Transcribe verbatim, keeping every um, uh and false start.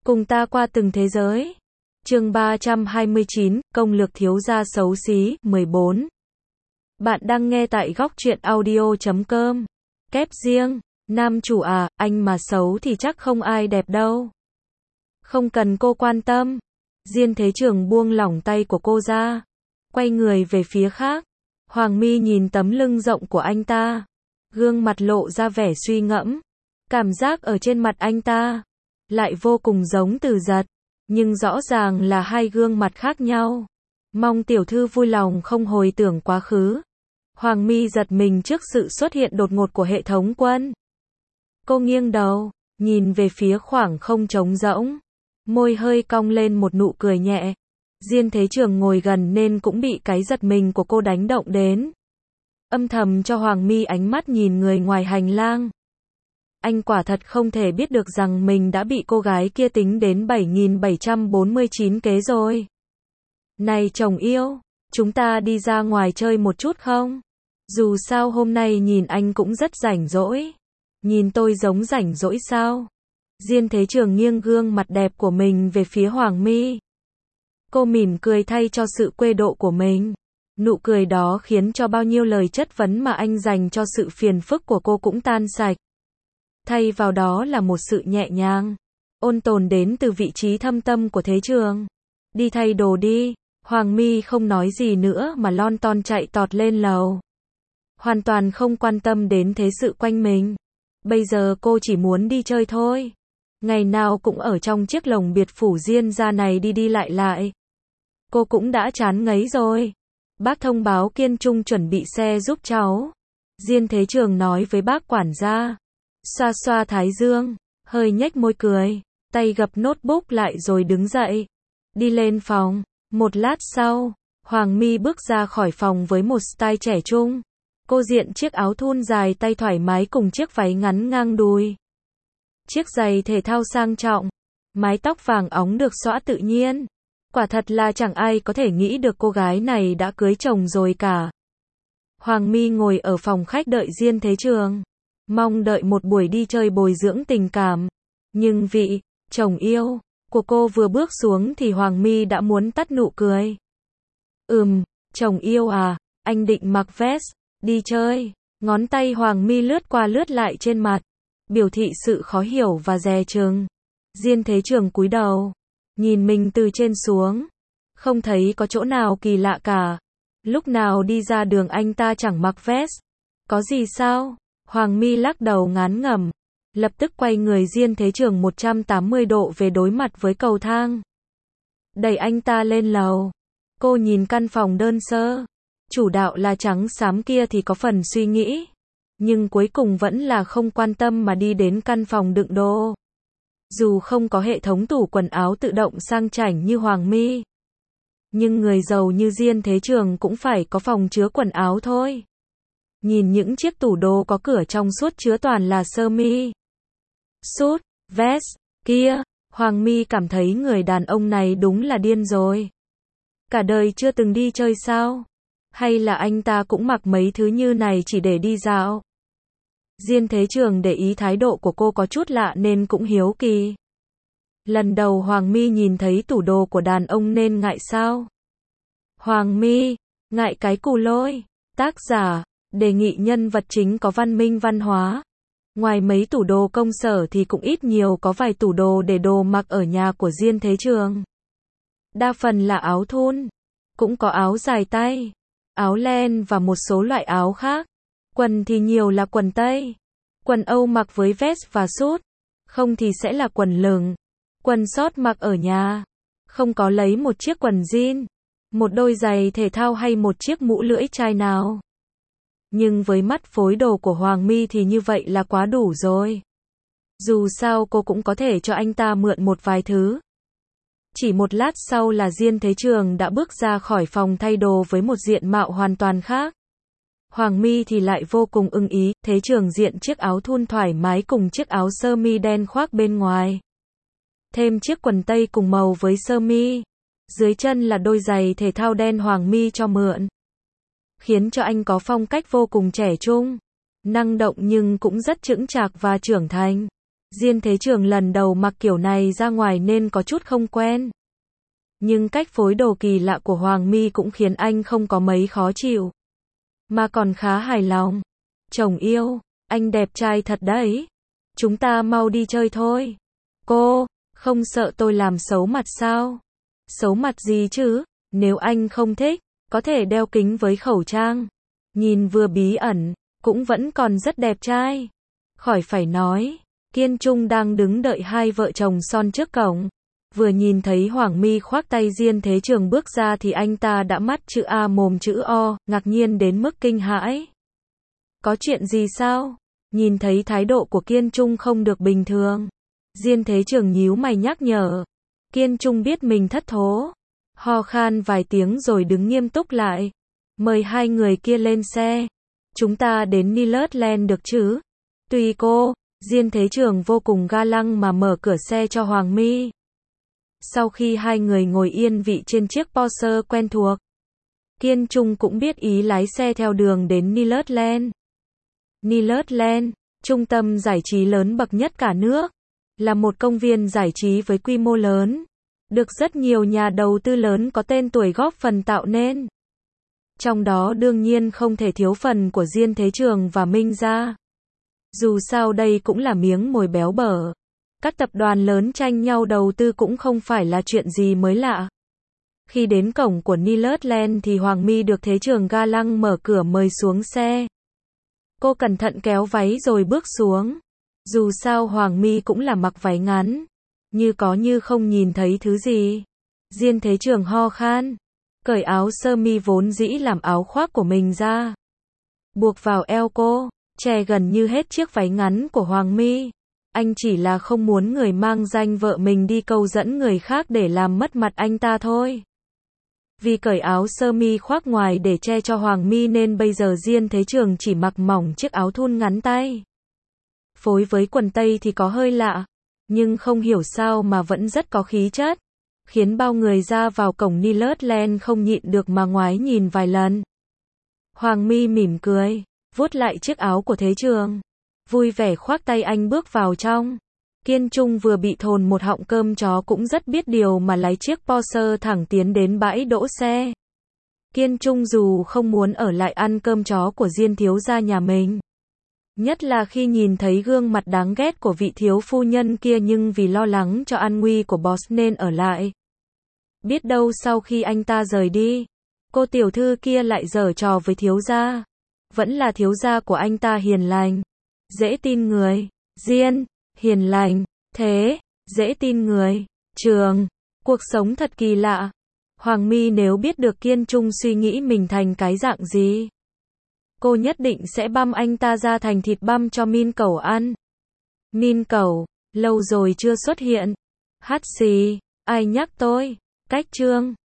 Cùng ta qua từng thế giới. Chương ba trăm hai mươi chín, công lược thiếu gia xấu xí, mười bốn. Bạn đang nghe tại góc truyện audio chấm com. Kép riêng, nam chủ à, anh mà xấu thì chắc không ai đẹp đâu. Không cần cô quan tâm. Diên Thế Trường buông lỏng tay của cô ra, quay người về phía khác. Hoàng My nhìn tấm lưng rộng của anh ta, gương mặt lộ ra vẻ suy ngẫm. Cảm giác ở trên mặt anh ta lại vô cùng giống Từ Dật, nhưng rõ ràng là hai gương mặt khác nhau. Mong tiểu thư vui lòng không hồi tưởng quá khứ. Hoàng My giật mình trước sự xuất hiện đột ngột của hệ thống quân. Cô nghiêng đầu, nhìn về phía khoảng không trống rỗng, môi hơi cong lên một nụ cười nhẹ. Diên Thế Trường ngồi gần nên cũng bị cái giật mình của cô đánh động đến. Âm thầm cho Hoàng My ánh mắt nhìn người ngoài hành lang. Anh quả thật không thể biết được rằng mình đã bị cô gái kia tính đến bảy nghìn bảy trăm bốn mươi chín kế rồi. Này chồng yêu, chúng ta đi ra ngoài chơi một chút không? Dù sao hôm nay nhìn anh cũng rất rảnh rỗi. Nhìn tôi giống rảnh rỗi sao? Diên Thế Trường nghiêng gương mặt đẹp của mình về phía Hoàng My. Cô mỉm cười thay cho sự quê độ của mình. Nụ cười đó khiến cho bao nhiêu lời chất vấn mà anh dành cho sự phiền phức của cô cũng tan sạch. Thay vào đó là một sự nhẹ nhàng, ôn tồn đến từ vị trí thâm tâm của Thế Trường. Đi thay đồ đi. Hoàng My không nói gì nữa mà lon ton chạy tọt lên lầu. Hoàn toàn không quan tâm đến thế sự quanh mình. Bây giờ cô chỉ muốn đi chơi thôi. Ngày nào cũng ở trong chiếc lồng biệt phủ Diên gia này đi đi lại lại. Cô cũng đã chán ngấy rồi. Bác thông báo Kiên Trung chuẩn bị xe giúp cháu. Diên Thế Trường nói với bác quản gia. Xoa xoa thái dương, hơi nhếch môi cười, tay gập notebook lại rồi đứng dậy. Đi lên phòng. Một lát sau, Hoàng My bước ra khỏi phòng với một style trẻ trung. Cô diện chiếc áo thun dài tay thoải mái cùng chiếc váy ngắn ngang đùi. Chiếc giày thể thao sang trọng, mái tóc vàng óng được xõa tự nhiên. Quả thật là chẳng ai có thể nghĩ được cô gái này đã cưới chồng rồi cả. Hoàng My ngồi ở phòng khách đợi Diên Thế Trường, mong đợi một buổi đi chơi bồi dưỡng tình cảm. Nhưng vị chồng yêu của cô vừa bước xuống thì Hoàng My đã muốn tắt nụ cười. Ừm, chồng yêu à, anh định mặc vest, đi chơi. Ngón tay Hoàng My lướt qua lướt lại trên mặt, biểu thị sự khó hiểu và dè chừng. Diên Thế Trường cúi đầu, nhìn mình từ trên xuống, không thấy có chỗ nào kỳ lạ cả. Lúc nào đi ra đường anh ta chẳng mặc vest. Có gì sao? Hoàng My lắc đầu ngán ngẩm, lập tức quay người Diên Thế Trường một trăm tám mươi độ về đối mặt với cầu thang. Đẩy anh ta lên lầu. Cô nhìn căn phòng đơn sơ, chủ đạo là trắng xám kia thì có phần suy nghĩ. Nhưng cuối cùng vẫn là không quan tâm mà đi đến căn phòng đựng đồ. Dù không có hệ thống tủ quần áo tự động sang chảnh như Hoàng My, nhưng người giàu như Diên Thế Trường cũng phải có phòng chứa quần áo thôi. Nhìn những chiếc tủ đồ có cửa trong suốt chứa toàn là sơ mi, sút, vest kia, Hoàng My cảm thấy người đàn ông này đúng là điên rồi. Cả đời chưa từng đi chơi sao? Hay là anh ta cũng mặc mấy thứ như này chỉ để đi dạo? Diên Thế Trường để ý thái độ của cô có chút lạ nên cũng hiếu kỳ. Lần đầu Hoàng My nhìn thấy tủ đồ của đàn ông nên ngại sao? Hoàng My, ngại cái cù lôi. Tác giả, đề nghị nhân vật chính có văn minh văn hóa. Ngoài mấy tủ đồ công sở thì cũng ít nhiều có vài tủ đồ để đồ mặc ở nhà của Diên Thế Trường. Đa phần là áo thun, cũng có áo dài tay, áo len và một số loại áo khác. Quần thì nhiều là quần tây, quần Âu mặc với vest và sút, không thì sẽ là quần lửng, quần short mặc ở nhà, không có lấy một chiếc quần jean, một đôi giày thể thao hay một chiếc mũ lưỡi chai nào. Nhưng với mắt phối đồ của Hoàng My thì như vậy là quá đủ rồi. Dù sao cô cũng có thể cho anh ta mượn một vài thứ. Chỉ một lát sau là Diên Thế Trường đã bước ra khỏi phòng thay đồ với một diện mạo hoàn toàn khác. Hoàng My thì lại vô cùng ưng ý. Thế Trường diện chiếc áo thun thoải mái cùng chiếc áo sơ mi đen khoác bên ngoài, thêm chiếc quần tây cùng màu với sơ mi, dưới chân là đôi giày thể thao đen Hoàng My cho mượn, khiến cho anh có phong cách vô cùng trẻ trung, năng động nhưng cũng rất chững chạc và trưởng thành. Diên Thế Trường lần đầu mặc kiểu này ra ngoài nên có chút không quen. Nhưng cách phối đồ kỳ lạ của Hoàng My cũng khiến anh không có mấy khó chịu. Mà còn khá hài lòng. Chồng yêu, anh đẹp trai thật đấy. Chúng ta mau đi chơi thôi. Cô, không sợ tôi làm xấu mặt sao? Xấu mặt gì chứ? Nếu anh không thích, có thể đeo kính với khẩu trang. Nhìn vừa bí ẩn, cũng vẫn còn rất đẹp trai. Khỏi phải nói, Kiên Trung đang đứng đợi hai vợ chồng son trước cổng. Vừa nhìn thấy Hoàng My khoác tay Diên Thế Trường bước ra thì anh ta đã mắt chữ A mồm chữ O, ngạc nhiên đến mức kinh hãi. Có chuyện gì sao? Nhìn thấy thái độ của Kiên Trung không được bình thường. Diên Thế Trường nhíu mày nhắc nhở. Kiên Trung biết mình thất thố. Ho khan vài tiếng rồi đứng nghiêm túc lại. Mời hai người kia lên xe. Chúng ta đến Nilotland được chứ? Tùy cô. Diên Thế Trường vô cùng ga lăng mà mở cửa xe cho Hoàng My. Sau khi hai người ngồi yên vị trên chiếc Porsche quen thuộc, Kiên Trung cũng biết ý lái xe theo đường đến Nilotland. Nilotland, trung tâm giải trí lớn bậc nhất cả nước, là một công viên giải trí với quy mô lớn, được rất nhiều nhà đầu tư lớn có tên tuổi góp phần tạo nên. Trong đó đương nhiên không thể thiếu phần của Diên Thế Trường và Minh gia. Dù sao đây cũng là miếng mồi béo bở. Các tập đoàn lớn tranh nhau đầu tư cũng không phải là chuyện gì mới lạ. Khi đến cổng của Nilotland thì Hoàng My được Thế Trường ga lăng mở cửa mời xuống xe. Cô cẩn thận kéo váy rồi bước xuống. Dù sao Hoàng My cũng là mặc váy ngắn, như có như không nhìn thấy thứ gì. Diên Thế Trường ho khan, cởi áo sơ mi vốn dĩ làm áo khoác của mình ra, buộc vào eo cô, che gần như hết chiếc váy ngắn của Hoàng My. Anh chỉ là không muốn người mang danh vợ mình đi câu dẫn người khác để làm mất mặt anh ta thôi. Vì cởi áo sơ mi khoác ngoài để che cho Hoàng My nên bây giờ Diên Thế Trường chỉ mặc mỏng chiếc áo thun ngắn tay. Phối với quần tây thì có hơi lạ, nhưng không hiểu sao mà vẫn rất có khí chất, khiến bao người ra vào cổng Nilotland không nhịn được mà ngoái nhìn vài lần. Hoàng My mỉm cười, vuốt lại chiếc áo của Thế Trường, vui vẻ khoác tay anh bước vào trong. Kiên Trung vừa bị thồn một họng cơm chó cũng rất biết điều mà lái chiếc Porsche thẳng tiến đến bãi đỗ xe. Kiên Trung dù không muốn ở lại ăn cơm chó của Diên thiếu gia nhà mình, nhất là khi nhìn thấy gương mặt đáng ghét của vị thiếu phu nhân kia, nhưng vì lo lắng cho an nguy của boss nên ở lại. Biết đâu sau khi anh ta rời đi, cô tiểu thư kia lại giở trò với thiếu gia. Vẫn là thiếu gia của anh ta hiền lành, dễ tin người. Diên, hiền lành, thế, dễ tin người. Trường, cuộc sống thật kỳ lạ. Hoàng My nếu biết được Kiên Trung suy nghĩ mình thành cái dạng gì, cô nhất định sẽ băm anh ta ra thành thịt băm cho Min Cẩu ăn. Min Cẩu, lâu rồi chưa xuất hiện. Hát xì, ai nhắc tôi. Cách chương